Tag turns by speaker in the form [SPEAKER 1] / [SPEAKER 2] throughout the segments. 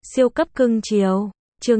[SPEAKER 1] Siêu cấp cưng chiều. Chương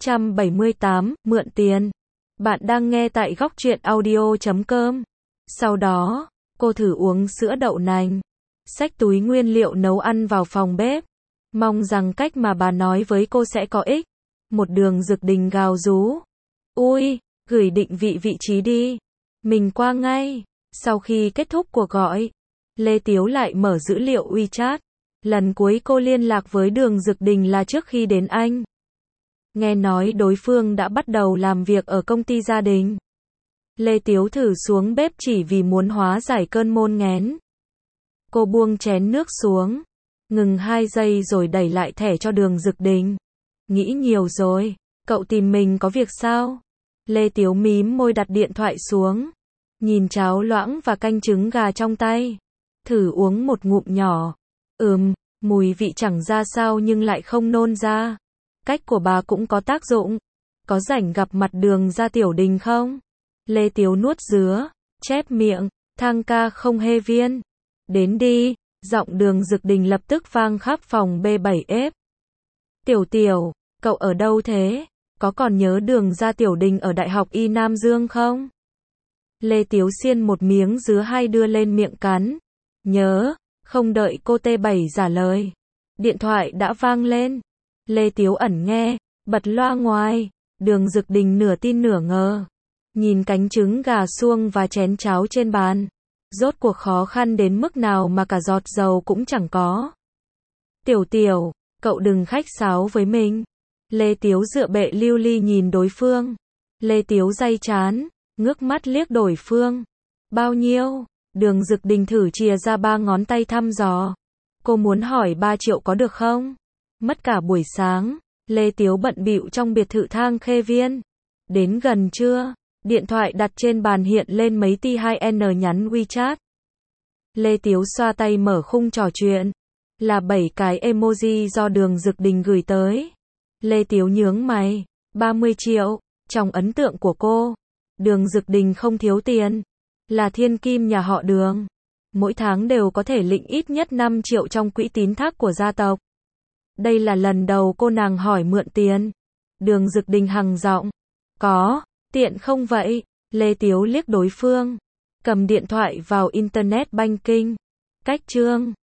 [SPEAKER 1] 978, mượn tiền. Bạn đang nghe tại góc truyện audio.com. Sau đó, cô thử uống sữa đậu nành, xách túi nguyên liệu nấu ăn vào phòng bếp, mong rằng cách mà bà nói với cô sẽ có ích. Một Đường Dực Đình gào rú. Ui, gửi định vị vị trí đi. Mình qua ngay. Sau khi kết thúc cuộc gọi, Lê Tiếu lại mở dữ liệu WeChat. Lần cuối cô liên lạc với Đường Dực Đình là trước khi đến Anh. Nghe nói đối phương đã bắt đầu làm việc ở công ty gia đình. Lê Tiếu thử xuống bếp chỉ vì muốn hóa giải cơn môn nghén. Cô buông chén nước xuống, ngừng 2 giây rồi đẩy lại thẻ cho Đường Dực Đình. Nghĩ nhiều rồi, cậu tìm mình có việc sao? Lê Tiếu mím môi đặt điện thoại xuống, nhìn cháo loãng và canh trứng gà trong tay, thử uống một ngụm nhỏ. Mùi vị chẳng ra sao nhưng lại không nôn ra. Cách của bà cũng có tác dụng. Có rảnh gặp mặt Đường ra Tiểu Đình không? Lê Tiếu nuốt dứa, chép miệng, thang ca không hê viên. Đến đi, giọng Đường Dực Đình lập tức vang khắp phòng B7F. Tiểu, cậu ở đâu thế? Có còn nhớ Đường ra Tiểu Đình ở Đại học Y Nam Dương không? Lê Tiếu xiên một miếng dứa hay đưa lên miệng cắn. Nhớ. Không đợi cô T7 trả lời, điện thoại đã vang lên. Lê Tiếu ẩn nghe, bật loa ngoài. Đường Dực Đình nửa tin nửa ngờ, nhìn cánh trứng gà suông và chén cháo trên bàn. Rốt cuộc khó khăn đến mức nào mà cả giọt dầu cũng chẳng có. Tiểu, cậu đừng khách sáo với mình. Lê Tiếu dựa bệ lưu ly nhìn đối phương. Lê Tiếu day chán, ngước mắt liếc đối phương. Bao nhiêu? Đường Dực Đình thử chìa ra 3 ngón tay thăm dò. Cô muốn hỏi 3 triệu có được không? Mất cả buổi sáng, Lê Tiếu bận bịu trong biệt thự Thang Khê Viên. Đến gần trưa, điện thoại đặt trên bàn hiện lên mấy T2N nhắn WeChat. Lê Tiếu xoa tay mở khung trò chuyện. Là 7 cái emoji do Đường Dực Đình gửi tới. Lê Tiếu nhướng mày. 30 triệu. Trong ấn tượng của cô, Đường Dực Đình không thiếu tiền. Là thiên kim nhà họ Đường. Mỗi tháng đều có thể lĩnh ít nhất 5 triệu trong quỹ tín thác của gia tộc. Đây là lần đầu cô nàng hỏi mượn tiền. Đường Dực Đình hằng giọng. Có, tiện không vậy? Lê Tiếu liếc đối phương. Cầm điện thoại vào Internet Banking. Cách chương.